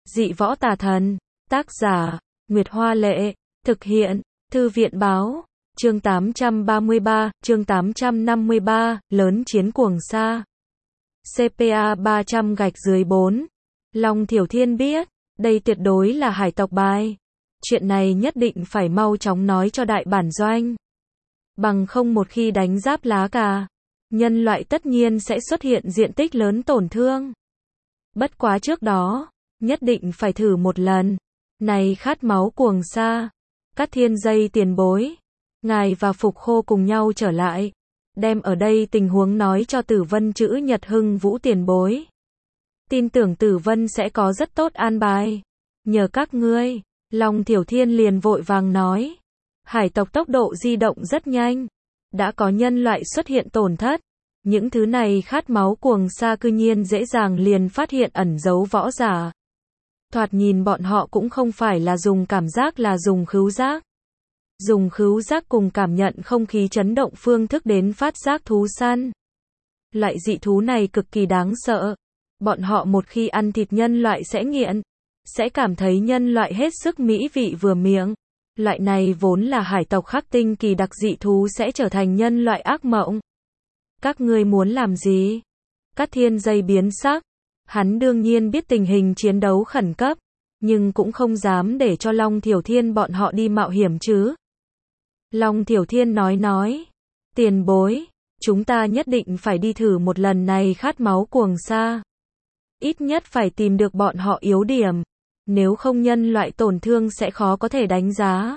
Dị võ tà thần. Tác giả, Nguyệt Hoa Lệ. Thực hiện, Thư viện Báo. Chương 833, chương 853, lớn chiến cuồng sa. CPA 300 gạch dưới 4. Long Thiểu Thiên biết, đây tuyệt đối là hải tộc bài. Chuyện này nhất định phải mau chóng nói cho đại bản doanh. Bằng không một khi đánh giáp lá cà, nhân loại tất nhiên sẽ xuất hiện diện tích lớn tổn thương. Bất quá trước đó, nhất định phải thử một lần. Này khát máu cuồng sa. Cát Thiên Dây tiền bối. Ngài và Phục Khô cùng nhau trở lại. Đem ở đây tình huống nói cho Tử Vân chữ Nhật Hưng Vũ tiền bối. Tin tưởng Tử Vân sẽ có rất tốt an bài. Nhờ các ngươi. Long Thiểu Thiên liền vội vàng nói. Hải tộc tốc độ di động rất nhanh. Đã có nhân loại xuất hiện tổn thất. Những thứ này khát máu cuồng sa cư nhiên dễ dàng liền phát hiện ẩn giấu võ giả. Thoạt nhìn bọn họ cũng không phải là dùng cảm giác là dùng khứu giác. Dùng khứu giác cùng cảm nhận không khí chấn động phương thức đến phát giác thú săn. Loại dị thú này cực kỳ đáng sợ. Bọn họ một khi ăn thịt nhân loại sẽ nghiện. Sẽ cảm thấy nhân loại hết sức mỹ vị vừa miệng. Loại này vốn là hải tộc khắc tinh kỳ đặc dị thú sẽ trở thành nhân loại ác mộng. Các ngươi muốn làm gì? Cát Thiên Dây biến sắc. Hắn đương nhiên biết tình hình chiến đấu khẩn cấp. Nhưng cũng không dám để cho Long Thiểu Thiên bọn họ đi mạo hiểm chứ. Long Thiểu Thiên nói. Tiền bối. Chúng ta nhất định phải đi thử một lần này khát máu cuồng sa. Ít nhất phải tìm được bọn họ yếu điểm. Nếu không nhân loại tổn thương sẽ khó có thể đánh giá.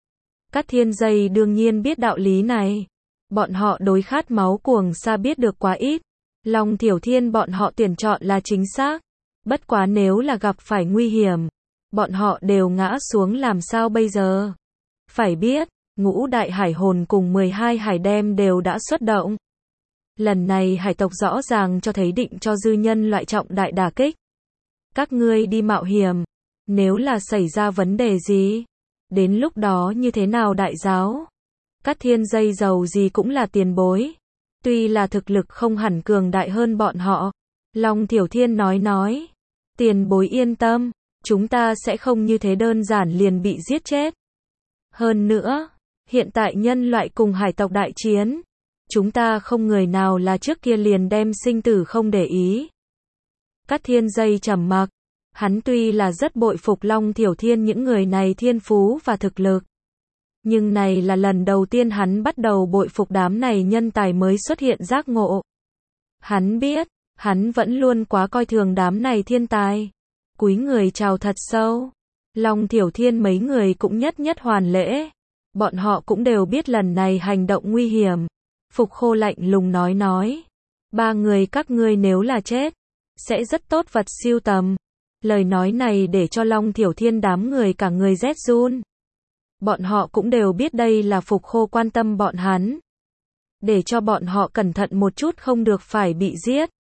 Cát Thiên Dây đương nhiên biết đạo lý này. Bọn họ đối khát máu cuồng sa biết được quá ít. Long Thiểu Thiên bọn họ tuyển chọn là chính xác. Bất quá nếu là gặp phải nguy hiểm, bọn họ đều ngã xuống làm sao bây giờ? Phải biết, ngũ đại hải hồn cùng 12 hải đem đều đã xuất động. Lần này hải tộc rõ ràng cho thấy định cho dư nhân loại trọng đại đả kích. Các ngươi đi mạo hiểm, nếu là xảy ra vấn đề gì, đến lúc đó như thế nào đại giáo? Cát Thiên Dây giàu gì cũng là tiền bối. Tuy là thực lực không hẳn cường đại hơn bọn họ. Long Thiểu Thiên nói. Tiền bối yên tâm. Chúng ta sẽ không như thế đơn giản liền bị giết chết. Hơn nữa, hiện tại nhân loại cùng hải tộc đại chiến. Chúng ta không người nào là trước kia liền đem sinh tử không để ý. Cát Thiên Dây trầm mặc. Hắn tuy là rất bội phục Long Thiểu Thiên những người này thiên phú và thực lực. Nhưng này là lần đầu tiên hắn bắt đầu bội phục đám này nhân tài mới xuất hiện giác ngộ. Hắn biết, hắn vẫn luôn quá coi thường đám này thiên tài. Cúi người chào thật sâu. Long Thiểu Thiên mấy người cũng nhất hoàn lễ. Bọn họ cũng đều biết lần này hành động nguy hiểm. Phục Khô lạnh lùng nói. Ba người các ngươi nếu là chết, sẽ rất tốt vật siêu tầm. Lời nói này để cho Long Thiểu Thiên đám người cả người rét run. Bọn họ cũng đều biết đây là Phục Khô quan tâm bọn hắn. Để cho bọn họ cẩn thận một chút không được phải bị giết.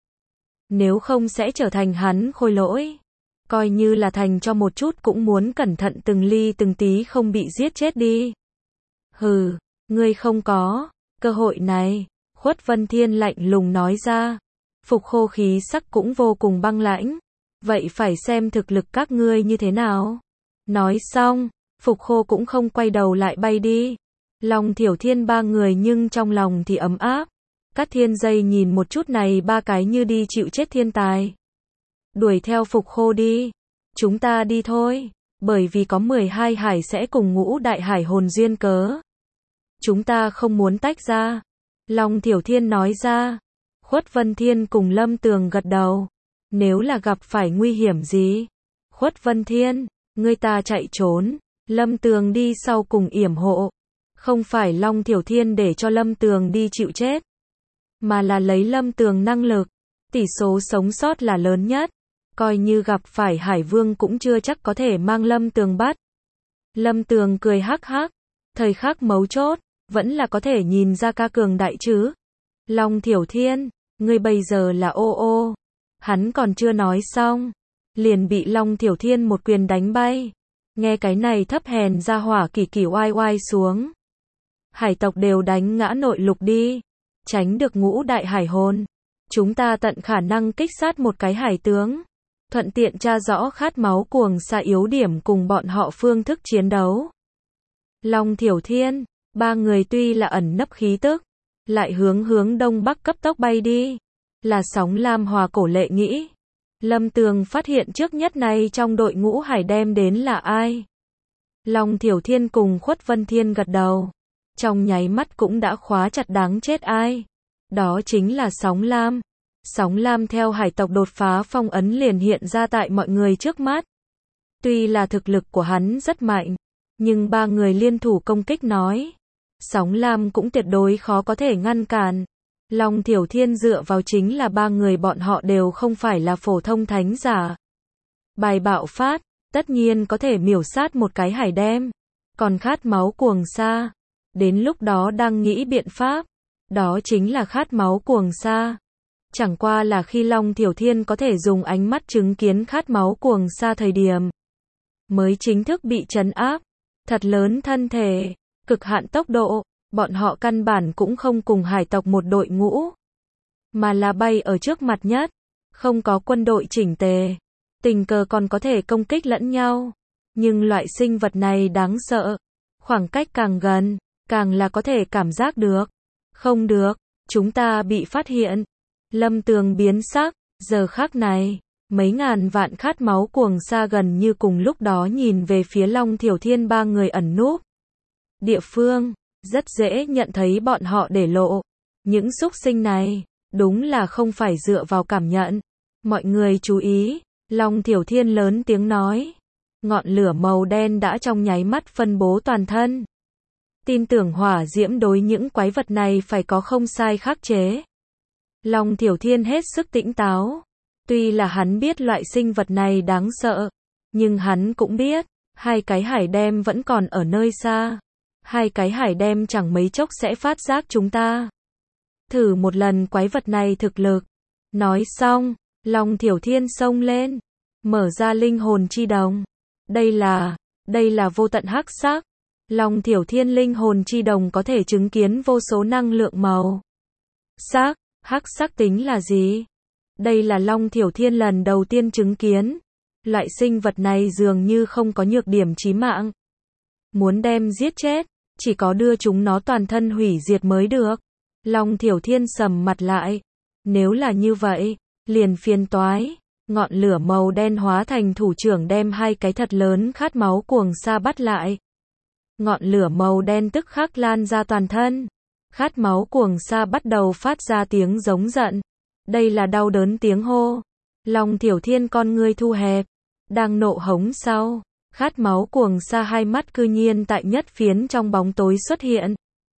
Nếu không sẽ trở thành hắn khôi lỗi. Coi như là thành cho một chút cũng muốn cẩn thận từng ly từng tí không bị giết chết đi. Hừ, ngươi không có cơ hội này. Khuất Vân Thiên lạnh lùng nói ra. Phục Khô khí sắc cũng vô cùng băng lãnh. Vậy phải xem thực lực các ngươi như thế nào. Nói xong, Phục Khô cũng không quay đầu lại bay đi. Long Thiểu Thiên ba người nhưng trong lòng thì ấm áp. Cát Thiên Dây nhìn một chút này ba cái như đi chịu chết thiên tài. Đuổi theo Phục Khô đi. Chúng ta đi thôi. Bởi vì có 12 hải sẽ cùng ngũ đại hải hồn duyên cớ. Chúng ta không muốn tách ra. Long Thiểu Thiên nói ra. Khuất Vân Thiên cùng Lâm Tường gật đầu. Nếu là gặp phải nguy hiểm gì? Khuất Vân Thiên, ngươi ta chạy trốn. Lâm Tường đi sau cùng yểm hộ. Không phải Long Thiểu Thiên để cho Lâm Tường đi chịu chết. Mà là lấy Lâm Tường năng lực. Tỷ số sống sót là lớn nhất. Coi như gặp phải Hải Vương cũng chưa chắc có thể mang Lâm Tường bắt. Lâm Tường cười hắc hắc. Thời khắc mấu chốt, vẫn là có thể nhìn ra ca cường đại chứ. Long Thiểu Thiên, ngươi bây giờ là ô. Hắn còn chưa nói xong. Liền bị Long Thiểu Thiên một quyền đánh bay. Nghe cái này thấp hèn ra hỏa kỳ oai xuống. Hải tộc đều đánh ngã nội lục đi. Tránh được ngũ đại hải hồn. Chúng ta tận khả năng kích sát một cái hải tướng. thuận tiện tra rõ khát máu cuồng sa yếu điểm cùng bọn họ phương thức chiến đấu. Long Thiểu Thiên, ba người tuy là ẩn nấp khí tức, lại hướng đông bắc cấp tốc bay đi. Là Sóng Lam Hòa Cổ Lệ nghĩ. Lâm Tường phát hiện trước nhất này trong đội ngũ hải đem đến là ai. Long Thiểu Thiên cùng Khuất Vân Thiên gật đầu. Trong nháy mắt cũng đã khóa chặt đáng chết ai. Đó chính là Sóng Lam. Sóng Lam theo hải tộc đột phá phong ấn liền hiện ra tại mọi người trước mắt. Tuy là thực lực của hắn rất mạnh, nhưng ba người liên thủ công kích nói. Sóng Lam cũng tuyệt đối khó có thể ngăn cản. Long Thiểu Thiên dựa vào chính là ba người bọn họ đều không phải là phổ thông thánh giả. Bài bạo phát, tất nhiên có thể miểu sát một cái hải đem. Còn khát máu cuồng sa, đến lúc đó đang nghĩ biện pháp. Đó chính là khát máu cuồng sa. Chẳng qua là khi Long Thiểu Thiên có thể dùng ánh mắt chứng kiến khát máu cuồng sa thời điểm, mới chính thức bị trấn áp. Thật lớn thân thể, cực hạn tốc độ, bọn họ căn bản cũng không cùng hải tộc một đội ngũ, mà là bay ở trước mặt nhất, không có quân đội chỉnh tề, tình cờ còn có thể công kích lẫn nhau. Nhưng loại sinh vật này đáng sợ, khoảng cách càng gần, càng là có thể cảm giác được. Không được, chúng ta bị phát hiện. Lâm Tường biến sắc, giờ khắc này, mấy ngàn vạn khát máu cuồng sa gần như cùng lúc đó nhìn về phía Long Thiểu Thiên ba người ẩn núp. Địa phương, rất dễ nhận thấy bọn họ để lộ. Những xúc sinh này, đúng là không phải dựa vào cảm nhận. Mọi người chú ý, Long Thiểu Thiên lớn tiếng nói. Ngọn lửa màu đen đã trong nháy mắt phân bố toàn thân. Tin tưởng hỏa diễm đối những quái vật này phải có không sai khắc chế. Long Thiểu Thiên hết sức tỉnh táo. Tuy là hắn biết loại sinh vật này đáng sợ, nhưng hắn cũng biết, hai cái hải đem vẫn còn ở nơi xa. Hai cái hải đem chẳng mấy chốc sẽ phát giác chúng ta. Thử một lần quái vật này thực lực. Nói xong, Long Thiểu Thiên xông lên, mở ra linh hồn chi đồng. Đây là vô tận hắc sắc. Long Thiểu Thiên linh hồn chi đồng có thể chứng kiến vô số năng lượng màu sắc. Hắc sắc tính là gì? Đây là Long Thiểu Thiên lần đầu tiên chứng kiến. Loại sinh vật này dường như không có nhược điểm chí mạng. Muốn đem giết chết, chỉ có đưa chúng nó toàn thân hủy diệt mới được. Long Thiểu Thiên sầm mặt lại. Nếu là như vậy, liền phiền toái. Ngọn lửa màu đen hóa thành thủ trưởng đem hai cái thật lớn khát máu cuồng sa bắt lại. Ngọn lửa màu đen tức khắc lan ra toàn thân. Khát máu cuồng sa bắt đầu phát ra tiếng giống giận. Đây là đau đớn tiếng hô. Long Thiểu Thiên con ngươi thu hẹp, đang nộ hống sau. Khát máu cuồng sa hai mắt cư nhiên tại nhất phiến trong bóng tối xuất hiện.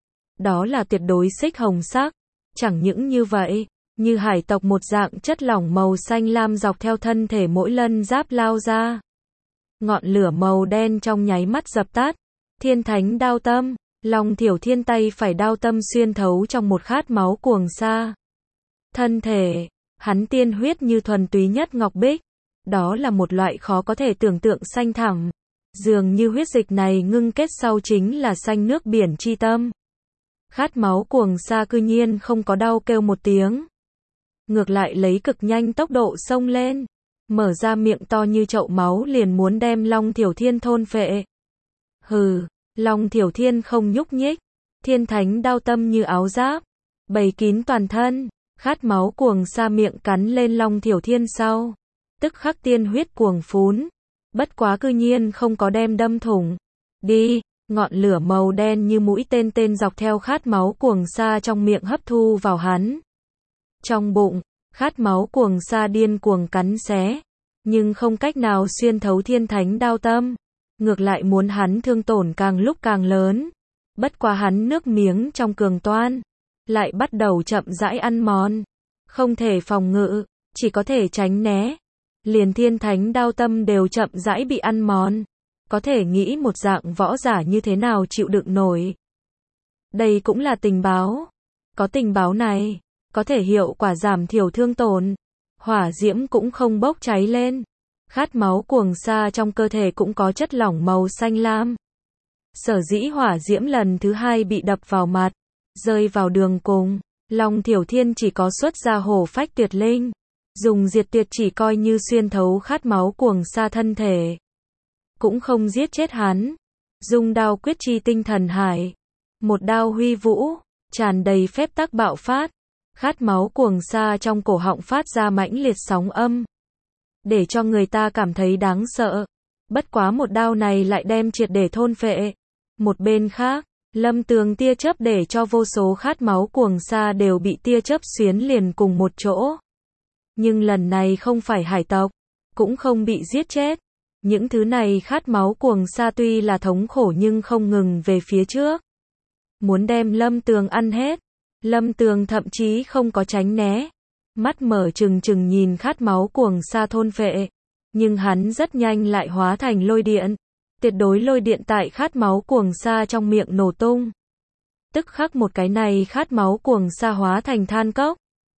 Đó là tuyệt đối xích hồng sắc. Chẳng những như vậy, như hải tộc một dạng chất lỏng màu xanh lam dọc theo thân thể mỗi lân giáp lao ra. Ngọn lửa màu đen trong nháy mắt dập tắt. Thiên Thánh Đao Tâm. Long Thiểu Thiên tay phải đao tâm xuyên thấu trong một khát máu cuồng sa. Thân thể, hắn tiên huyết như thuần túy nhất ngọc bích. Đó là một loại khó có thể tưởng tượng xanh thẳm. Dường như huyết dịch này ngưng kết sau chính là xanh nước biển chi tâm. Khát máu cuồng sa cư nhiên không có đau kêu một tiếng. Ngược lại lấy cực nhanh tốc độ xông lên. Mở ra miệng to như chậu máu liền muốn đem Long Thiểu Thiên thôn phệ. Hừ, Long Thiểu Thiên không nhúc nhích. Thiên Thánh Đao Tâm như áo giáp, bày kín toàn thân. Khát máu cuồng sa miệng cắn lên Long Thiểu Thiên sau. Tức khắc tiên huyết cuồng phún. Bất quá cư nhiên không có đem đâm thủng. Đi, ngọn lửa màu đen như mũi tên dọc theo khát máu cuồng sa trong miệng hấp thu vào hắn. Trong bụng, khát máu cuồng sa điên cuồng cắn xé. Nhưng không cách nào xuyên thấu Thiên Thánh Đao Tâm. Ngược lại muốn hắn thương tổn càng lúc càng lớn. Bất quá hắn nước miếng trong cường toan. Lại bắt đầu chậm rãi ăn mòn. Không thể phòng ngự, chỉ có thể tránh né. Liền Thiên Thánh Đao Tâm đều chậm rãi bị ăn mòn. Có thể nghĩ một dạng võ giả như thế nào chịu đựng nổi. Đây cũng là tình báo. Có tình báo này, có thể hiệu quả giảm thiểu thương tổn. Hỏa diễm cũng không bốc cháy lên. Khát máu cuồng sa trong cơ thể cũng có chất lỏng màu xanh lam. Sở dĩ hỏa diễm lần thứ hai bị đập vào mặt, rơi vào đường cùng. Long Thiểu Thiên chỉ có xuất ra hổ phách tuyệt linh. Dùng diệt tuyệt chỉ coi như xuyên thấu khát máu cuồng sa thân thể. Cũng không giết chết hắn. Dung đao quyết chi tinh thần hải. Một đao huy vũ, tràn đầy phép tắc bạo phát. Khát máu cuồng sa trong cổ họng phát ra mãnh liệt sóng âm. Để cho người ta cảm thấy đáng sợ. Bất quá một đao này lại đem triệt để thôn phệ. Một bên khác, Lâm Tường tia chớp để cho vô số khát máu cuồng sa đều bị tia chớp xuyến liền cùng một chỗ. Nhưng lần này không phải hải tộc, cũng không bị giết chết. Những thứ này khát máu cuồng sa tuy là thống khổ nhưng không ngừng về phía trước. Muốn đem Lâm Tường ăn hết. Lâm Tường thậm chí không có tránh né. Mắt mở trừng trừng nhìn khát máu cuồng sa thôn phệ. Nhưng hắn rất nhanh lại hóa thành lôi điện. Tuyệt đối lôi điện tại khát máu cuồng sa trong miệng nổ tung. Tức khắc một cái này khát máu cuồng sa hóa thành than cốc.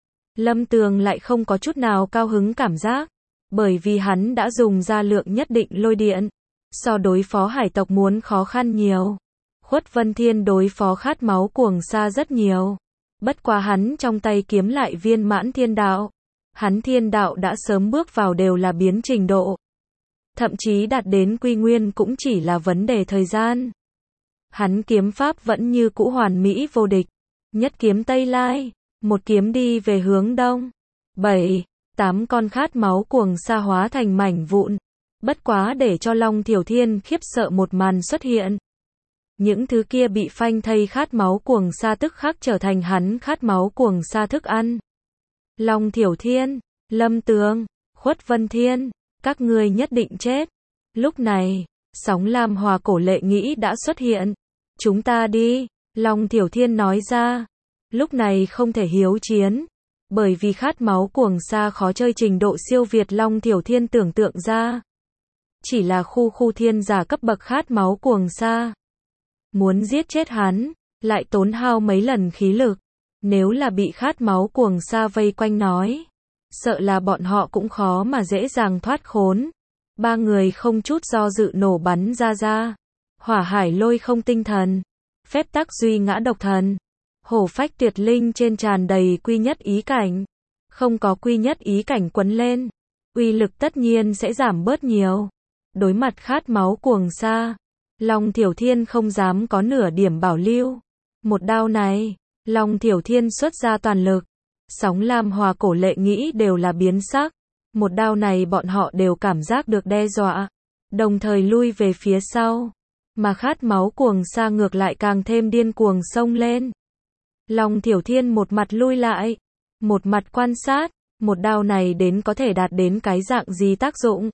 Lâm Tường lại không có chút nào cao hứng cảm giác. Bởi vì hắn đã dùng ra lượng nhất định lôi điện. So đối phó hải tộc muốn khó khăn nhiều. Khuất Vân Thiên đối phó khát máu cuồng sa rất nhiều. Bất quá hắn trong tay kiếm lại viên mãn thiên đạo. Hắn thiên đạo đã sớm bước vào đều là biến trình độ. Thậm chí đạt đến quy nguyên cũng chỉ là vấn đề thời gian. Hắn kiếm pháp vẫn như cũ hoàn mỹ vô địch. Nhất kiếm Tây Lai, một kiếm đi về hướng đông. 7, 8 con khát máu cuồng sa hóa thành mảnh vụn. Bất quá để cho Long Thiểu Thiên khiếp sợ một màn xuất hiện. Những thứ kia bị phanh thây khát máu cuồng sa tức khắc trở thành hắn khát máu cuồng sa thức ăn. Long Thiểu Thiên, Lâm Tường, Khuất Vân Thiên, các ngươi nhất định chết. Lúc này, sóng lam hòa cổ lệ nghĩ đã xuất hiện. Chúng ta đi, Long Thiểu Thiên nói ra. Lúc này không thể hiếu chiến. Bởi vì khát máu cuồng sa khó chơi trình độ siêu việt Long Thiểu Thiên tưởng tượng ra. Chỉ là khu thiên giả cấp bậc khát máu cuồng sa. Muốn giết chết hắn, lại tốn hao mấy lần khí lực. Nếu là bị khát máu cuồng sa vây quanh nói. Sợ là bọn họ cũng khó mà dễ dàng thoát khốn. Ba người không chút do dự nổ bắn ra. Hỏa hải lôi không tinh thần. Phép tắc duy ngã độc thần. Hổ phách tuyệt linh trên tràn đầy quy nhất ý cảnh. Không có quy nhất ý cảnh quấn lên. Uy lực tất nhiên sẽ giảm bớt nhiều. Đối mặt khát máu cuồng sa. Long Thiểu Thiên không dám có nửa điểm bảo lưu. Một đao này, Long Thiểu Thiên xuất ra toàn lực. Sóng lam hòa cổ lệ nghĩ đều là biến sắc. Một đao này bọn họ đều cảm giác được đe dọa. Đồng thời lui về phía sau. Mà khát máu cuồng sa ngược lại càng thêm điên cuồng xông lên. Long Thiểu Thiên một mặt lui lại. Một mặt quan sát. Một đao này đến có thể đạt đến cái dạng gì tác dụng.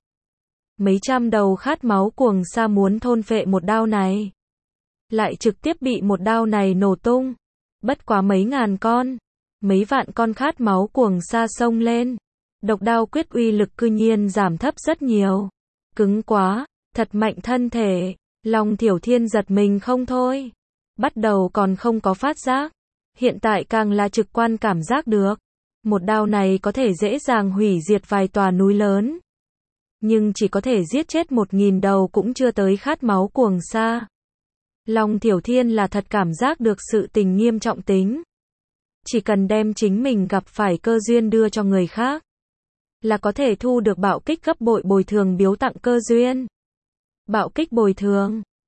Mấy trăm đầu khát máu cuồng sa muốn thôn phệ một đao này. Lại trực tiếp bị một đao này nổ tung. Bất quá mấy ngàn con. Mấy vạn con khát máu cuồng sa xông lên. Độc đao quyết uy lực cư nhiên giảm thấp rất nhiều. Cứng quá, thật mạnh thân thể. Long Thiểu Thiên giật mình không thôi. Bắt đầu còn không có phát giác. Hiện tại càng là trực quan cảm giác được. Một đao này có thể dễ dàng hủy diệt vài tòa núi lớn. Nhưng chỉ có thể giết chết 1000 đầu cũng chưa tới khát máu cuồng sa. Long Thiểu Thiên là thật cảm giác được sự tình nghiêm trọng tính. Chỉ cần đem chính mình gặp phải cơ duyên đưa cho người khác. Là có thể thu được bạo kích gấp bội bồi thường biếu tặng cơ duyên. Bạo kích bồi thường.